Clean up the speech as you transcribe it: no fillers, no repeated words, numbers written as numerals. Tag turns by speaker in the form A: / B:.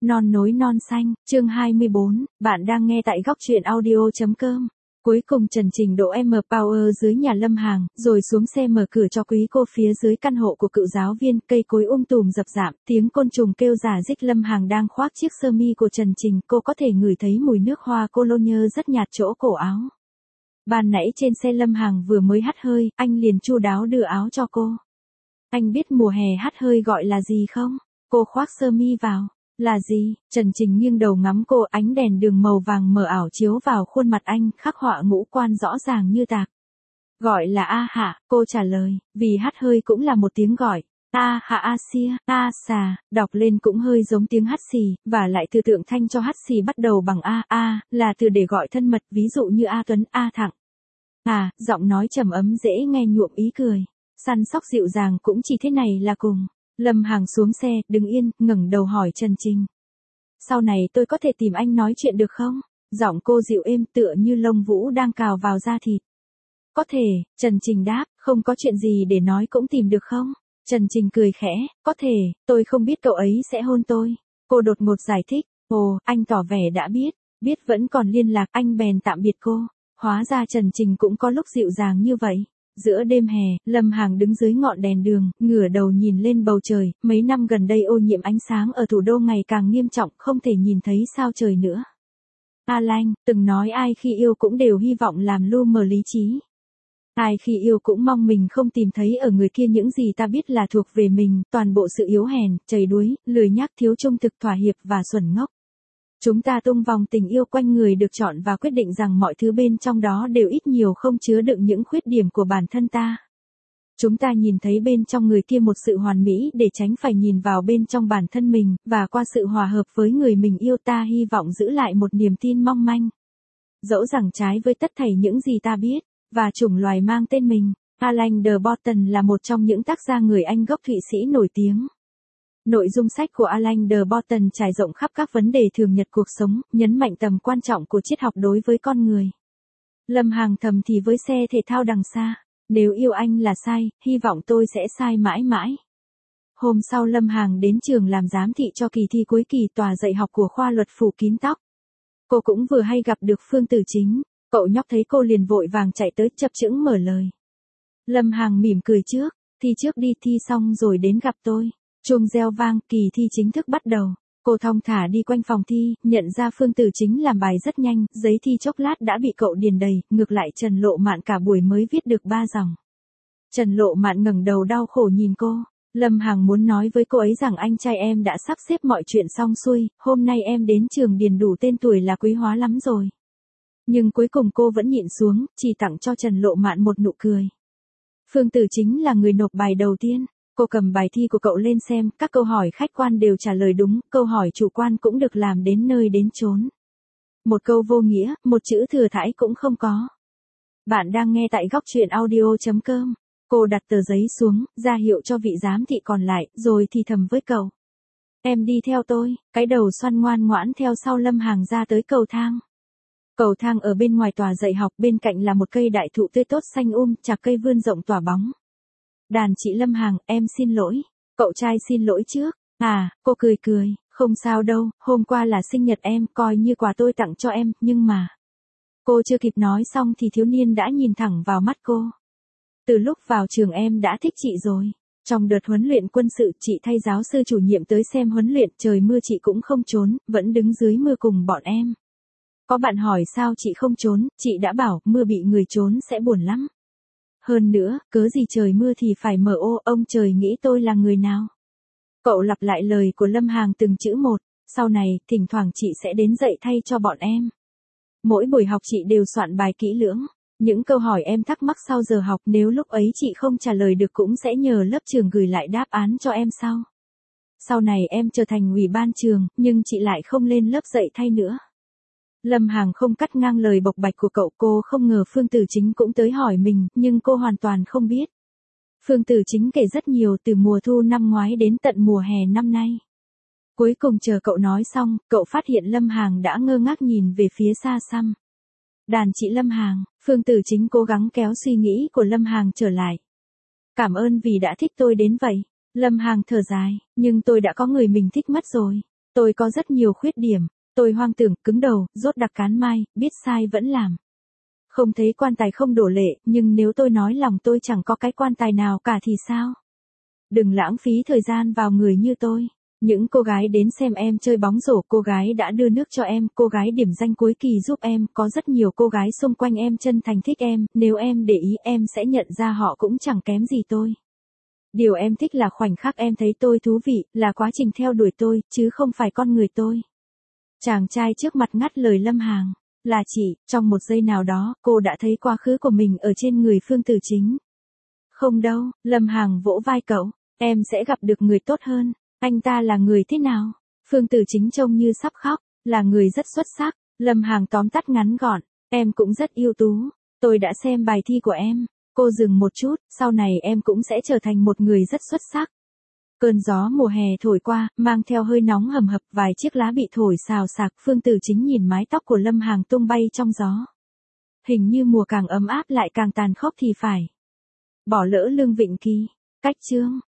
A: Non nối non xanh, chương 24, bạn đang nghe tại góc truyện audio.com. Cuối cùng Trần Trình đỗ M Power dưới nhà Lâm Hằng, rồi xuống xe mở cửa cho quý cô phía dưới căn hộ của cựu giáo viên, cây cối tùm rập rạp, tiếng côn trùng kêu rả rích. Lâm Hằng đang khoác chiếc sơ mi của Trần Trình, cô có thể ngửi thấy mùi nước hoa cologne rất nhạt chỗ cổ áo. Ban nãy trên xe Lâm Hằng vừa mới hắt hơi, anh liền chu đáo đưa áo cho cô. Anh biết mùa hè hắt hơi gọi là gì không? Cô khoác sơ mi vào. Là gì? Trần Trình nghiêng đầu ngắm cô, ánh đèn đường màu vàng mờ ảo chiếu vào khuôn mặt anh, khắc họa ngũ quan rõ ràng như tạc. Gọi là a hạ, cô trả lời, vì hắt hơi cũng là một tiếng gọi. A hạ a xia, a xà, đọc lên cũng hơi giống tiếng hắt xì, và lại từ tượng thanh cho hắt xì bắt đầu bằng a, là từ để gọi thân mật, ví dụ như A Tuấn, A Thẳng. À, giọng nói trầm ấm dễ nghe nhuộm ý cười. Săn sóc dịu dàng cũng chỉ thế này là cùng. Lâm Hằng xuống xe, đứng yên, ngẩng đầu hỏi Trần Trình. Sau này tôi có thể tìm anh nói chuyện được không? Giọng cô dịu êm tựa như lông vũ đang cào vào da thịt. Có thể, Trần Trình đáp, không có chuyện gì để nói cũng tìm được không? Trần Trình cười khẽ, có thể, tôi không biết cậu ấy sẽ hôn tôi. Cô đột ngột giải thích, ồ, anh tỏ vẻ đã biết vẫn còn liên lạc, anh bèn tạm biệt cô. Hóa ra Trần Trình cũng có lúc dịu dàng như vậy. Giữa đêm hè, Lâm Hằng đứng dưới ngọn đèn đường, ngửa đầu nhìn lên bầu trời, mấy năm gần đây ô nhiễm ánh sáng ở thủ đô ngày càng nghiêm trọng, không thể nhìn thấy sao trời nữa. A Lanh, từng nói ai khi yêu cũng đều hy vọng làm lu mờ lý trí. Ai khi yêu cũng mong mình không tìm thấy ở người kia những gì ta biết là thuộc về mình, toàn bộ sự yếu hèn, chầy đuối, lười nhác, thiếu trung thực, thỏa hiệp và xuẩn ngốc. Chúng ta tung vòng tình yêu quanh người được chọn và quyết định rằng mọi thứ bên trong đó đều ít nhiều không chứa đựng những khuyết điểm của bản thân ta. Chúng ta nhìn thấy bên trong người kia một sự hoàn mỹ để tránh phải nhìn vào bên trong bản thân mình, và qua sự hòa hợp với người mình yêu ta hy vọng giữ lại một niềm tin mong manh. Dẫu rằng trái với tất thảy những gì ta biết, và chủng loài mang tên mình, Alain de Botton là một trong những tác gia người Anh gốc Thụy Sĩ nổi tiếng. Nội dung sách của Alain de Botton trải rộng khắp các vấn đề thường nhật cuộc sống, nhấn mạnh tầm quan trọng của triết học đối với con người. Lâm Hằng thầm thì với xe thể thao đằng xa, nếu yêu anh là sai, hy vọng tôi sẽ sai mãi mãi. Hôm sau Lâm Hằng đến trường làm giám thị cho kỳ thi cuối kỳ tòa dạy học của khoa luật phủ kín tóc. Cô cũng vừa hay gặp được Phương Tử Chính, cậu nhóc thấy cô liền vội vàng chạy tới chập chững mở lời. Lâm Hằng mỉm cười trước, thi trước đi, thi xong rồi đến gặp tôi. Chuông reo vang, kỳ thi chính thức bắt đầu. Cô thong thả đi quanh phòng thi, nhận ra Phương Tử Chính làm bài rất nhanh, giấy thi chốc lát đã bị cậu điền đầy, ngược lại Trần Lộ Mạn cả buổi mới viết được 3 dòng. Trần Lộ Mạn ngẩng đầu đau khổ nhìn cô. Lâm Hằng muốn nói với cô ấy rằng anh trai em đã sắp xếp mọi chuyện xong xuôi, hôm nay em đến trường điền đủ tên tuổi là quý hóa lắm rồi. Nhưng cuối cùng cô vẫn nhịn xuống, chỉ tặng cho Trần Lộ Mạn một nụ cười. Phương Tử Chính là người nộp bài đầu tiên. Cô cầm bài thi của cậu lên xem, các câu hỏi khách quan đều trả lời đúng, câu hỏi chủ quan cũng được làm đến nơi đến chốn. Một câu vô nghĩa, một chữ thừa thãi cũng không có. Bạn đang nghe tại góc truyện audio.com. Cô đặt tờ giấy xuống, ra hiệu cho vị giám thị còn lại, rồi thì thầm với cậu. Em đi theo tôi, cái đầu xoăn ngoan ngoãn theo sau Lâm Hằng ra tới cầu thang. Cầu thang ở bên ngoài tòa dạy học, bên cạnh là một cây đại thụ tươi tốt xanh chạc cây vươn rộng tỏa bóng. Đàn chị Lâm Hằng, em xin lỗi. Cậu trai xin lỗi trước. À, cô cười, không sao đâu, hôm qua là sinh nhật em, coi như quà tôi tặng cho em, nhưng mà. Cô chưa kịp nói xong thì thiếu niên đã nhìn thẳng vào mắt cô. Từ lúc vào trường em đã thích chị rồi. Trong đợt huấn luyện quân sự, chị thay giáo sư chủ nhiệm tới xem huấn luyện, trời mưa chị cũng không trốn, vẫn đứng dưới mưa cùng bọn em. Có bạn hỏi sao chị không trốn, chị đã bảo mưa bị người trốn sẽ buồn lắm. Hơn nữa, cớ gì trời mưa thì phải mở ô, ông trời nghĩ tôi là người nào? Cậu lặp lại lời của Lâm Hằng từng chữ một, sau này, thỉnh thoảng chị sẽ đến dạy thay cho bọn em. Mỗi buổi học chị đều soạn bài kỹ lưỡng. Những câu hỏi em thắc mắc sau giờ học nếu lúc ấy chị không trả lời được cũng sẽ nhờ lớp trường gửi lại đáp án cho em sau. Sau này em trở thành ủy ban trường, nhưng chị lại không lên lớp dạy thay nữa. Lâm Hằng không cắt ngang lời bộc bạch của cậu, cô không ngờ Phương Tử Chính cũng tới hỏi mình, nhưng cô hoàn toàn không biết. Phương Tử Chính kể rất nhiều từ mùa thu năm ngoái đến tận mùa hè năm nay. Cuối cùng chờ cậu nói xong, cậu phát hiện Lâm Hằng đã ngơ ngác nhìn về phía xa xăm. Đàn chị Lâm Hằng, Phương Tử Chính cố gắng kéo suy nghĩ của Lâm Hằng trở lại. Cảm ơn vì đã thích tôi đến vậy. Lâm Hằng thở dài, nhưng tôi đã có người mình thích mất rồi. Tôi có rất nhiều khuyết điểm. Tôi hoang tưởng, cứng đầu, dốt đặc cán mai, biết sai vẫn làm. Không thấy quan tài không đổ lệ, nhưng nếu tôi nói lòng tôi chẳng có cái quan tài nào cả thì sao? Đừng lãng phí thời gian vào người như tôi. Những cô gái đến xem em chơi bóng rổ, cô gái đã đưa nước cho em, cô gái điểm danh cuối kỳ giúp em, có rất nhiều cô gái xung quanh em chân thành thích em, nếu em để ý em sẽ nhận ra họ cũng chẳng kém gì tôi. Điều em thích là khoảnh khắc em thấy tôi thú vị, là quá trình theo đuổi tôi, chứ không phải con người tôi. Chàng trai trước mặt ngắt lời Lâm Hằng. Là chị, trong một giây nào đó, cô đã thấy quá khứ của mình ở trên người Phương Tử Chính. Không đâu, Lâm Hằng vỗ vai cậu, em sẽ gặp được người tốt hơn. Anh ta là người thế nào? Phương Tử Chính trông như sắp khóc, là người rất xuất sắc. Lâm Hằng tóm tắt ngắn gọn, em cũng rất ưu tú. Tôi đã xem bài thi của em. Cô dừng một chút, sau này em cũng sẽ trở thành một người rất xuất sắc. Cơn gió mùa hè thổi qua, mang theo hơi nóng hầm hập, vài chiếc lá bị thổi xào xạc. Phương Tử Chính nhìn mái tóc của Lâm Hằng tung bay trong gió. Hình như mùa càng ấm áp lại càng tàn khốc thì phải. Bỏ lỡ Lương Vịnh Kỳ. Cách chương.